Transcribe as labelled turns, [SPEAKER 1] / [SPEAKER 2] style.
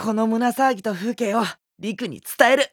[SPEAKER 1] この胸騒ぎと風景をリクに伝える。